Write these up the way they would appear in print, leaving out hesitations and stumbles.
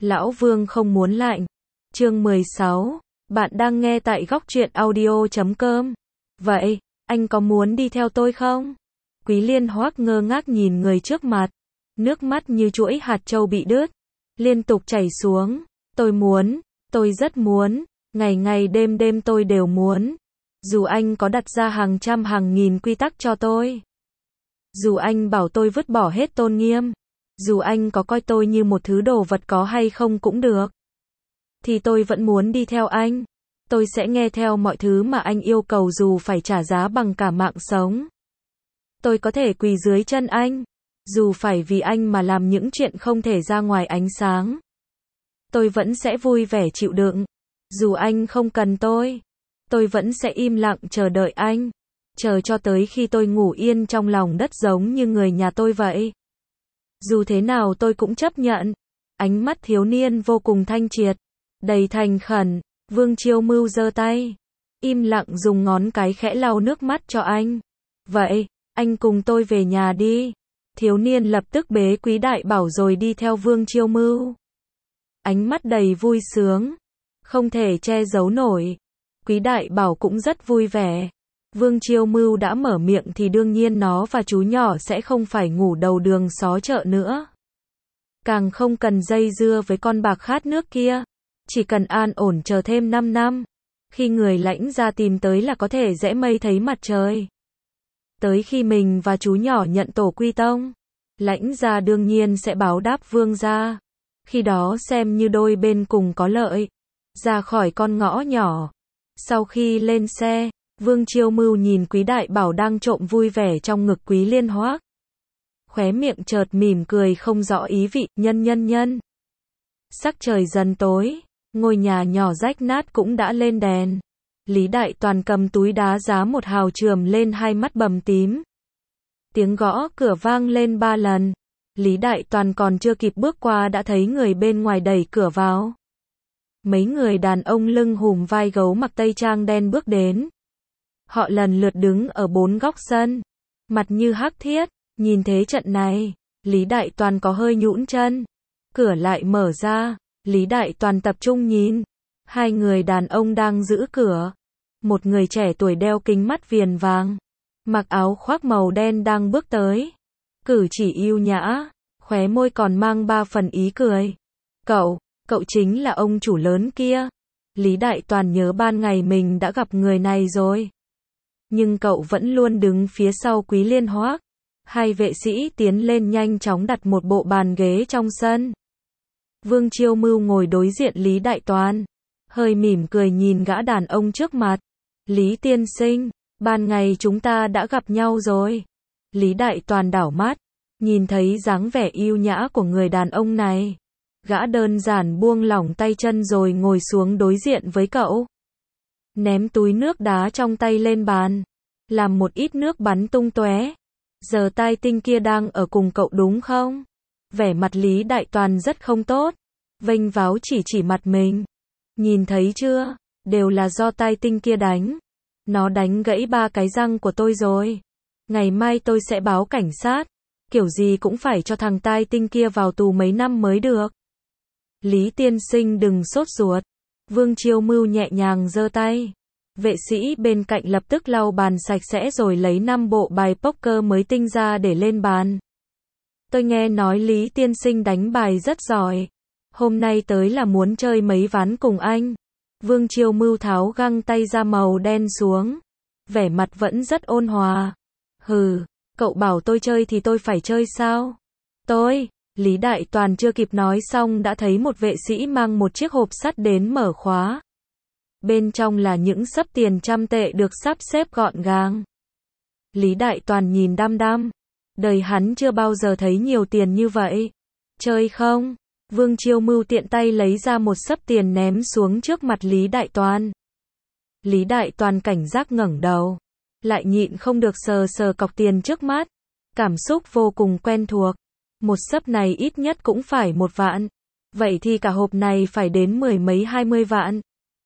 Lão Vương không muốn lạnh. Chương 16. Bạn đang nghe tại góc truyện audio.com. Vậy, anh có muốn đi theo tôi không? Quý Liên Hoắc ngơ ngác nhìn người trước mặt. Nước mắt như chuỗi hạt châu bị đứt, liên tục chảy xuống. Tôi muốn, tôi rất muốn, ngày ngày đêm đêm tôi đều muốn. Dù anh có đặt ra hàng trăm hàng nghìn quy tắc cho tôi. Dù anh bảo tôi vứt bỏ hết tôn nghiêm. Dù anh có coi tôi như một thứ đồ vật có hay không cũng được. Thì tôi vẫn muốn đi theo anh. Tôi sẽ nghe theo mọi thứ mà anh yêu cầu dù phải trả giá bằng cả mạng sống. Tôi có thể quỳ dưới chân anh. Dù phải vì anh mà làm những chuyện không thể ra ngoài ánh sáng. Tôi vẫn sẽ vui vẻ chịu đựng. Dù anh không cần tôi vẫn sẽ im lặng chờ đợi anh. Chờ cho tới khi tôi ngủ yên trong lòng đất giống như người nhà tôi vậy. Dù thế nào tôi cũng chấp nhận. Ánh mắt thiếu niên vô cùng thanh triệt, đầy thành khẩn. Vương Chiêu Mưu giơ tay, im lặng dùng ngón cái khẽ lau nước mắt cho anh. Vậy, anh cùng tôi về nhà đi. Thiếu niên lập tức bế Quý Đại Bảo rồi đi theo Vương Chiêu Mưu. Ánh mắt đầy vui sướng, không thể che giấu nổi. Quý Đại Bảo cũng rất vui vẻ. Vương Chiêu Mưu đã mở miệng thì đương nhiên nó và chú nhỏ sẽ không phải ngủ đầu đường xó chợ nữa. Càng không cần dây dưa với con bạc khát nước kia. Chỉ cần an ổn chờ thêm 5 năm. Khi người Lãnh gia tìm tới là có thể rẽ mây thấy mặt trời. Tới khi mình và chú nhỏ nhận tổ quy tông, Lãnh gia đương nhiên sẽ báo đáp Vương gia. Khi đó xem như đôi bên cùng có lợi. Ra khỏi con ngõ nhỏ. Sau khi lên xe, Vương Chiêu Mưu nhìn Quý Đại Bảo đang trộm vui vẻ trong ngực Quý Liên Hoắc. Khóe miệng chợt mỉm cười không rõ ý vị, nhân. Sắc trời dần tối, ngôi nhà nhỏ rách nát cũng đã lên đèn. Lý Đại Toàn cầm túi đá giá một hào chườm lên, hai mắt bầm tím. Tiếng gõ cửa vang lên 3 lần. Lý Đại Toàn còn chưa kịp bước qua đã thấy người bên ngoài đẩy cửa vào. Mấy người đàn ông lưng hùm vai gấu mặc tây trang đen bước đến. Họ lần lượt đứng ở 4 góc sân, mặt như hắc thiết. Nhìn thế trận này, Lý Đại Toàn có hơi nhũn chân. Cửa lại mở ra, Lý Đại Toàn tập trung nhìn. Hai người đàn ông đang giữ cửa. Một người trẻ tuổi đeo kính mắt viền vàng, mặc áo khoác màu đen đang bước tới. Cử chỉ yêu nhã, khóe môi còn mang 3 phần ý cười. Cậu chính là ông chủ lớn kia. Lý Đại Toàn nhớ ban ngày mình đã gặp người này rồi. Nhưng cậu vẫn luôn đứng phía sau Quý Liên Hoắc. Hai vệ sĩ tiến lên nhanh chóng đặt một bộ bàn ghế trong sân. Vương Chiêu Mưu ngồi đối diện Lý Đại Toàn, hơi mỉm cười nhìn gã đàn ông trước mặt. Lý tiên sinh, ban ngày chúng ta đã gặp nhau rồi. Lý Đại Toàn đảo mắt, nhìn thấy dáng vẻ yêu nhã của người đàn ông này. Gã đơn giản buông lỏng tay chân rồi ngồi xuống đối diện với cậu. Ném túi nước đá trong tay lên bàn, làm một ít nước bắn tung tóe. Giờ tai tinh kia đang ở cùng cậu đúng không? Vẻ mặt Lý Đại Toàn rất không tốt. Vênh váo chỉ mặt mình. Nhìn thấy chưa? Đều là do tai tinh kia đánh. Nó đánh gãy 3 cái răng của tôi rồi. Ngày mai tôi sẽ báo cảnh sát. Kiểu gì cũng phải cho thằng tai tinh kia vào tù mấy năm mới được. Lý tiên sinh đừng sốt ruột. Vương Chiêu Mưu nhẹ nhàng giơ tay. Vệ sĩ bên cạnh lập tức lau bàn sạch sẽ rồi lấy 5 bộ bài poker mới tinh ra để lên bàn. Tôi nghe nói Lý tiên sinh đánh bài rất giỏi. Hôm nay tới là muốn chơi mấy ván cùng anh. Vương Chiêu Mưu tháo găng tay ra màu đen xuống. Vẻ mặt vẫn rất ôn hòa. Hừ, cậu bảo tôi chơi thì tôi phải chơi sao? Lý Đại Toàn chưa kịp nói xong đã thấy một vệ sĩ mang một chiếc hộp sắt đến mở khóa. Bên trong là những xấp tiền 100 tệ được sắp xếp gọn gàng. Lý Đại Toàn nhìn đăm đăm. Đời hắn chưa bao giờ thấy nhiều tiền như vậy. Chơi không? Vương Chiêu Mưu tiện tay lấy ra một xấp tiền ném xuống trước mặt Lý Đại Toàn. Lý Đại Toàn cảnh giác ngẩng đầu. Lại nhịn không được sờ cọc tiền trước mắt. Cảm xúc vô cùng quen thuộc. Một xấp này ít nhất cũng phải 1 vạn. Vậy thì cả hộp này phải đến 10 mấy 20 vạn.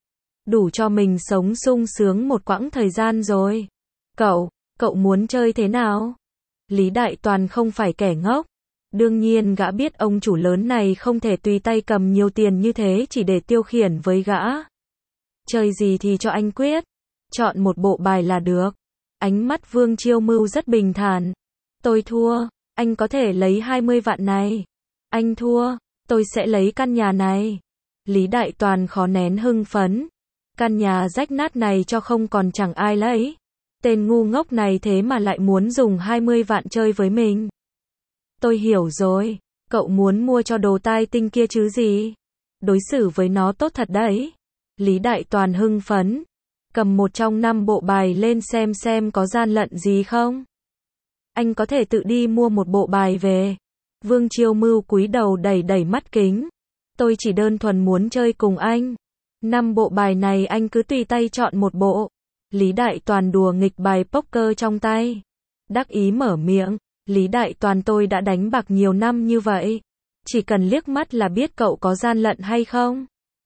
Đủ cho mình sống sung sướng một quãng thời gian rồi. Cậu muốn chơi thế nào? Lý Đại Toàn không phải kẻ ngốc. Đương nhiên gã biết ông chủ lớn này không thể tùy tay cầm nhiều tiền như thế chỉ để tiêu khiển với gã. Chơi gì thì cho anh quyết. Chọn một bộ bài là được. Ánh mắt Vương Chiêu Mưu rất bình thản. Tôi thua. Anh có thể lấy 20 vạn này. Anh thua. Tôi sẽ lấy căn nhà này. Lý Đại Toàn khó nén hưng phấn. Căn nhà rách nát này cho không còn chẳng ai lấy. Tên ngu ngốc này thế mà lại muốn dùng 20 vạn chơi với mình. Tôi hiểu rồi. Cậu muốn mua cho đồ tai tinh kia chứ gì. Đối xử với nó tốt thật đấy. Lý Đại Toàn hưng phấn. Cầm một trong 5 bộ bài lên xem có gian lận gì không. Anh có thể tự đi mua một bộ bài về. Vương Chiêu Mưu cúi đầu đẩy mắt kính. Tôi chỉ đơn thuần muốn chơi cùng anh. 5 bộ bài này anh cứ tùy tay chọn một bộ. Lý Đại Toàn đùa nghịch bài poker trong tay. Đắc ý mở miệng. Lý Đại Toàn, tôi đã đánh bạc nhiều năm như vậy. Chỉ cần liếc mắt là biết cậu có gian lận hay không.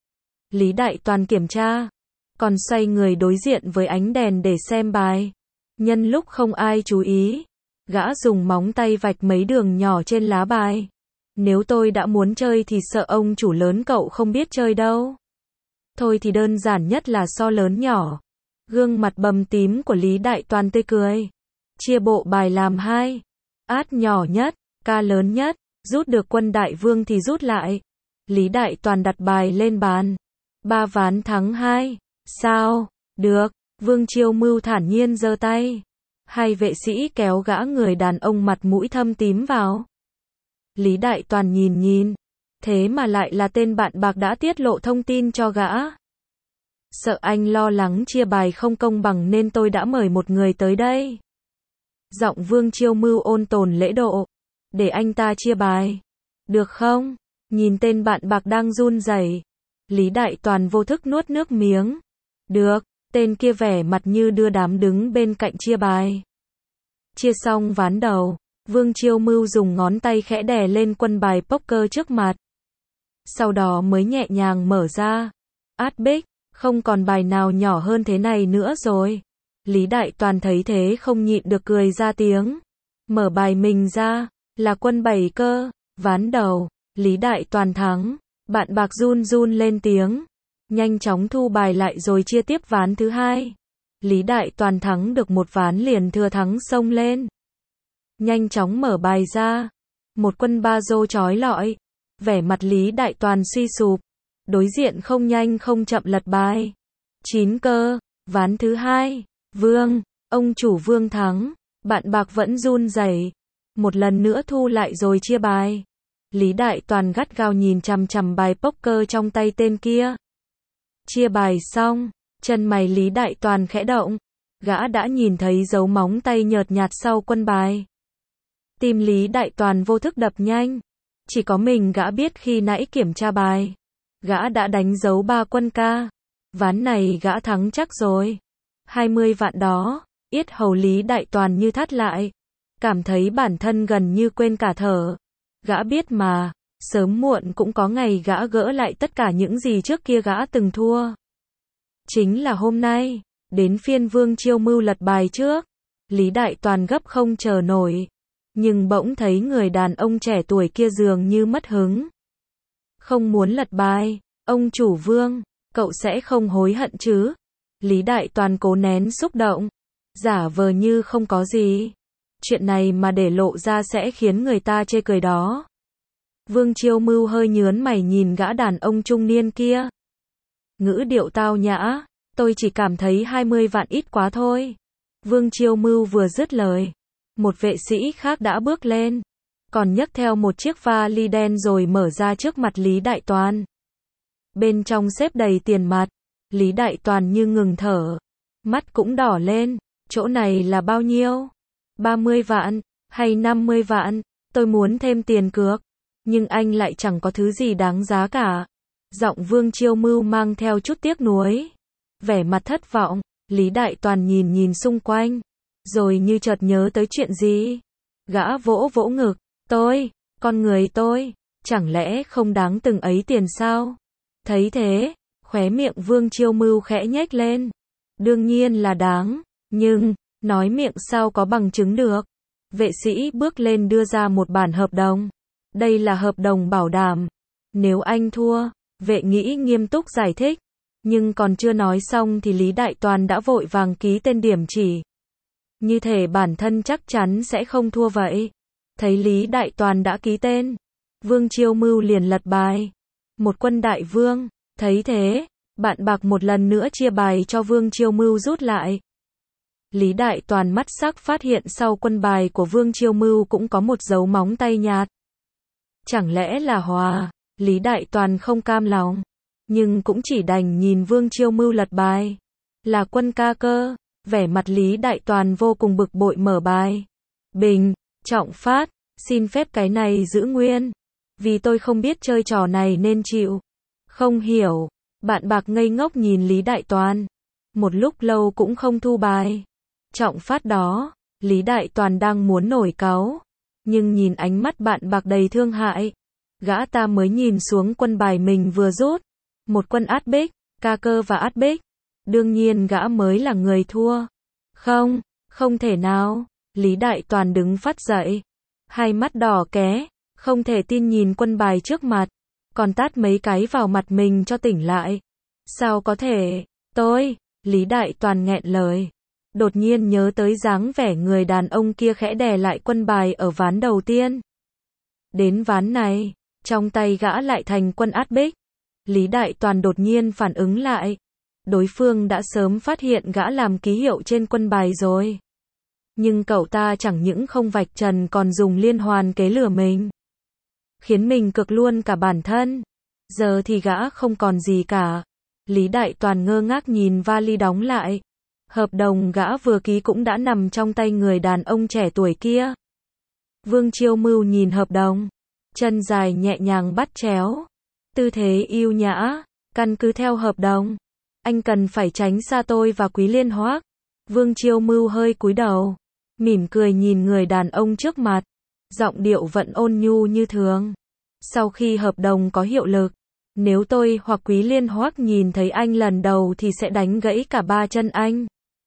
Lý Đại Toàn kiểm tra. Còn xoay người đối diện với ánh đèn để xem bài. Nhân lúc không ai chú ý, gã dùng móng tay vạch mấy đường nhỏ trên lá bài. Nếu tôi đã muốn chơi thì sợ ông chủ lớn cậu không biết chơi đâu. Thôi thì đơn giản nhất là so lớn nhỏ. Gương mặt bầm tím của Lý Đại Toàn tươi cười. Chia bộ bài làm 2. Át nhỏ nhất, ca lớn nhất, rút được quân đại vương thì rút lại. Lý Đại Toàn đặt bài lên bàn. 3 ván thắng 2. Sao? Được. Vương Chiêu Mưu thản nhiên giơ tay. 2 vệ sĩ kéo gã người đàn ông mặt mũi thâm tím vào. Lý Đại Toàn nhìn. Thế mà lại là tên bạn bạc đã tiết lộ thông tin cho gã. Sợ anh lo lắng chia bài không công bằng nên tôi đã mời một người tới đây. Giọng Vương Chiêu Mưu ôn tồn lễ độ. Để anh ta chia bài. Được không? Nhìn tên bạn bạc đang run rẩy, Lý Đại Toàn vô thức nuốt nước miếng. Được. Tên kia vẻ mặt như đưa đám đứng bên cạnh chia bài. Chia xong ván đầu, Vương Chiêu Mưu dùng ngón tay khẽ đè lên quân bài poker trước mặt. Sau đó mới nhẹ nhàng mở ra. Át bích, không còn bài nào nhỏ hơn thế này nữa rồi. Lý Đại Toàn thấy thế không nhịn được cười ra tiếng. Mở bài mình ra, là quân 7 cơ. Ván đầu, Lý Đại Toàn thắng. Bạn bạc run lên tiếng. Nhanh chóng thu bài lại rồi chia tiếp ván thứ 2. Lý Đại Toàn thắng được một ván liền thừa thắng xông lên. Nhanh chóng mở bài ra. Một quân ba rô chói lọi. Vẻ mặt Lý Đại Toàn suy sụp. Đối diện không nhanh không chậm lật bài. 9 cơ. Ván thứ 2. Vương. Ông chủ Vương thắng. Bạn bạc vẫn run rẩy. Một lần nữa thu lại rồi chia bài. Lý Đại Toàn gắt gao nhìn chằm chằm bài poker trong tay tên kia. Chia bài xong, chân mày Lý Đại Toàn khẽ động. Gã đã nhìn thấy dấu móng tay nhợt nhạt sau quân bài. Tim Lý Đại Toàn vô thức đập nhanh. Chỉ có mình gã biết khi nãy kiểm tra bài. Gã đã đánh dấu 3 quân ca. Ván này gã thắng chắc rồi. 20 vạn đó, yết hầu Lý Đại Toàn như thắt lại. Cảm thấy bản thân gần như quên cả thở. Gã biết mà, sớm muộn cũng có ngày gã gỡ lại tất cả những gì trước kia gã từng thua. Chính là hôm nay, đến phiên Vương Chiêu Mưu lật bài trước. Lý Đại Toàn gấp không chờ nổi. Nhưng bỗng thấy người đàn ông trẻ tuổi kia dường như mất hứng. Không muốn lật bài, ông chủ Vương, cậu sẽ không hối hận chứ? Lý Đại Toàn cố nén xúc động, giả vờ như không có gì. Chuyện này mà để lộ ra sẽ khiến người ta chê cười đó. Vương Chiêu Mưu hơi nhớn mày nhìn gã đàn ông trung niên kia. Ngữ điệu tao nhã, tôi chỉ cảm thấy 20 vạn ít quá thôi. Vương Chiêu Mưu vừa dứt lời, một vệ sĩ khác đã bước lên, còn nhấc theo một chiếc vali đen rồi mở ra trước mặt Lý Đại Toàn. Bên trong xếp đầy tiền mặt. Lý Đại Toàn như ngừng thở, mắt cũng đỏ lên. Chỗ này là bao nhiêu? 30 vạn, hay 50 vạn? Tôi muốn thêm tiền cược, nhưng anh lại chẳng có thứ gì đáng giá cả. Giọng Vương Chiêu Mưu mang theo chút tiếc nuối. Vẻ mặt thất vọng, Lý Đại Toàn nhìn xung quanh, rồi như chợt nhớ tới chuyện gì. Gã vỗ ngực, con người tôi, chẳng lẽ không đáng từng ấy tiền sao? Thấy thế, khóe miệng Vương Chiêu Mưu khẽ nhếch lên. Đương nhiên là đáng, nhưng, nói miệng sao có bằng chứng được. Vệ sĩ bước lên đưa ra một bản hợp đồng. Đây là hợp đồng bảo đảm. Nếu anh thua, vệ nghĩ nghiêm túc giải thích. Nhưng còn chưa nói xong thì Lý Đại Toàn đã vội vàng ký tên điểm chỉ. Như thể bản thân chắc chắn sẽ không thua vậy. Thấy Lý Đại Toàn đã ký tên, Vương Chiêu Mưu liền lật bài. Một quân đại vương, thấy thế, bạn bạc một lần nữa chia bài cho Vương Chiêu Mưu rút lại. Lý Đại Toàn mắt sắc phát hiện sau quân bài của Vương Chiêu Mưu cũng có một dấu móng tay nhạt. Chẳng lẽ là hòa? Lý Đại Toàn không cam lòng, nhưng cũng chỉ đành nhìn Vương Chiêu Mưu lật bài. Là quân ca cơ, vẻ mặt Lý Đại Toàn vô cùng bực bội mở bài. Bình, Trọng Phát, xin phép cái này giữ nguyên. Vì tôi không biết chơi trò này nên chịu. Không hiểu, bạn bạc ngây ngốc nhìn Lý Đại Toàn. Một lúc lâu cũng không thu bài. Trọng Phát đó, Lý Đại Toàn đang muốn nổi cáu. Nhưng nhìn ánh mắt bạn bạc đầy thương hại. Gã ta mới nhìn xuống quân bài mình vừa rút. Một quân át bích, ca cơ và át bích. Đương nhiên gã mới là người thua. Không, không thể nào. Lý Đại Toàn đứng phát dậy. Hai mắt đỏ ké, không thể tin nhìn quân bài trước mặt. Còn tát mấy cái vào mặt mình cho tỉnh lại. Sao có thể, Lý Đại Toàn nghẹn lời. Đột nhiên nhớ tới dáng vẻ người đàn ông kia khẽ đè lại quân bài ở ván đầu tiên. Đến ván này, trong tay gã lại thành quân át bích. Lý Đại Toàn đột nhiên phản ứng lại. Đối phương đã sớm phát hiện gã làm ký hiệu trên quân bài rồi. Nhưng cậu ta chẳng những không vạch trần còn dùng liên hoàn kế lừa mình. Khiến mình cực luôn cả bản thân. Giờ thì gã không còn gì cả. Lý Đại Toàn ngơ ngác nhìn vali đóng lại. Hợp đồng gã vừa ký cũng đã nằm trong tay người đàn ông trẻ tuổi kia. Vương Chiêu Mưu nhìn hợp đồng. Chân dài nhẹ nhàng bắt chéo. Tư thế yêu nhã. Căn cứ theo hợp đồng. Anh cần phải tránh xa tôi và Quý Liên Hoác. Vương Chiêu Mưu hơi cúi đầu. Mỉm cười nhìn người đàn ông trước mặt. Giọng điệu vẫn ôn nhu như thường. Sau khi hợp đồng có hiệu lực, nếu tôi hoặc Quý Liên Hoác nhìn thấy anh lần đầu thì sẽ đánh gãy cả ba chân anh.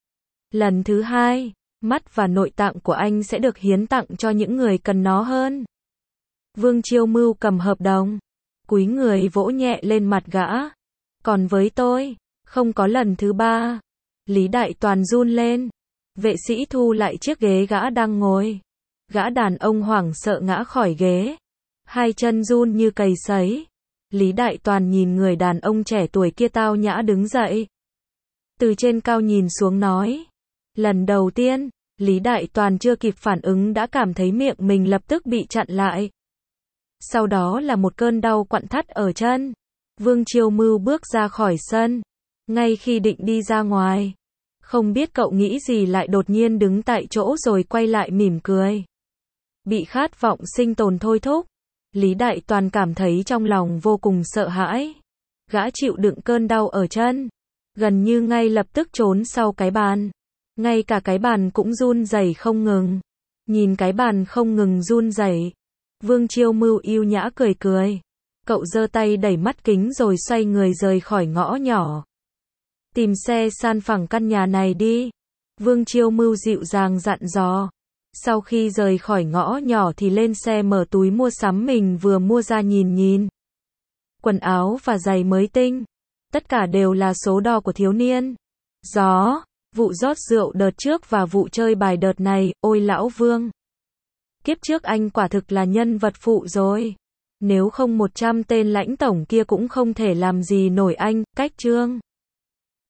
Lần thứ hai, mắt và nội tạng của anh sẽ được hiến tặng cho những người cần nó hơn. Vương Chiêu Mưu cầm hợp đồng, cúi người vỗ nhẹ lên mặt gã. Còn với tôi, không có lần thứ ba. Lý Đại Toàn run lên. Vệ sĩ thu lại chiếc ghế gã đang ngồi. Gã đàn ông hoảng sợ ngã khỏi ghế. Hai chân run như cầy sấy. Lý Đại Toàn nhìn người đàn ông trẻ tuổi kia tao nhã đứng dậy. Từ trên cao nhìn xuống nói. Lần đầu tiên, Lý Đại Toàn chưa kịp phản ứng đã cảm thấy miệng mình lập tức bị chặn lại. Sau đó là một cơn đau quặn thắt ở chân. Vương Chiêu Mưu bước ra khỏi sân. Ngay khi định đi ra ngoài. Không biết cậu nghĩ gì lại đột nhiên đứng tại chỗ rồi quay lại mỉm cười. Bị khát vọng sinh tồn thôi thúc. Lý Đại Toàn cảm thấy trong lòng vô cùng sợ hãi. Gã chịu đựng cơn đau ở chân. Gần như ngay lập tức trốn sau cái bàn. Ngay cả cái bàn cũng run rẩy không ngừng. Nhìn cái bàn không ngừng run rẩy. Vương Chiêu Mưu yêu nhã cười cười. Cậu giơ tay đẩy mắt kính rồi xoay người rời khỏi ngõ nhỏ. Tìm xe san phẳng căn nhà này đi. Vương Chiêu Mưu dịu dàng dặn dò. Sau khi rời khỏi ngõ nhỏ thì lên xe mở túi mua sắm mình vừa mua ra nhìn. Quần áo và giày mới tinh. Tất cả đều là số đo của thiếu niên. Gió, vụ rót rượu đợt trước và vụ chơi bài đợt này, ôi lão Vương. Kiếp trước anh quả thực là nhân vật phụ rồi. Nếu không 100 tên lãnh tổng kia cũng không thể làm gì nổi anh, cách chương.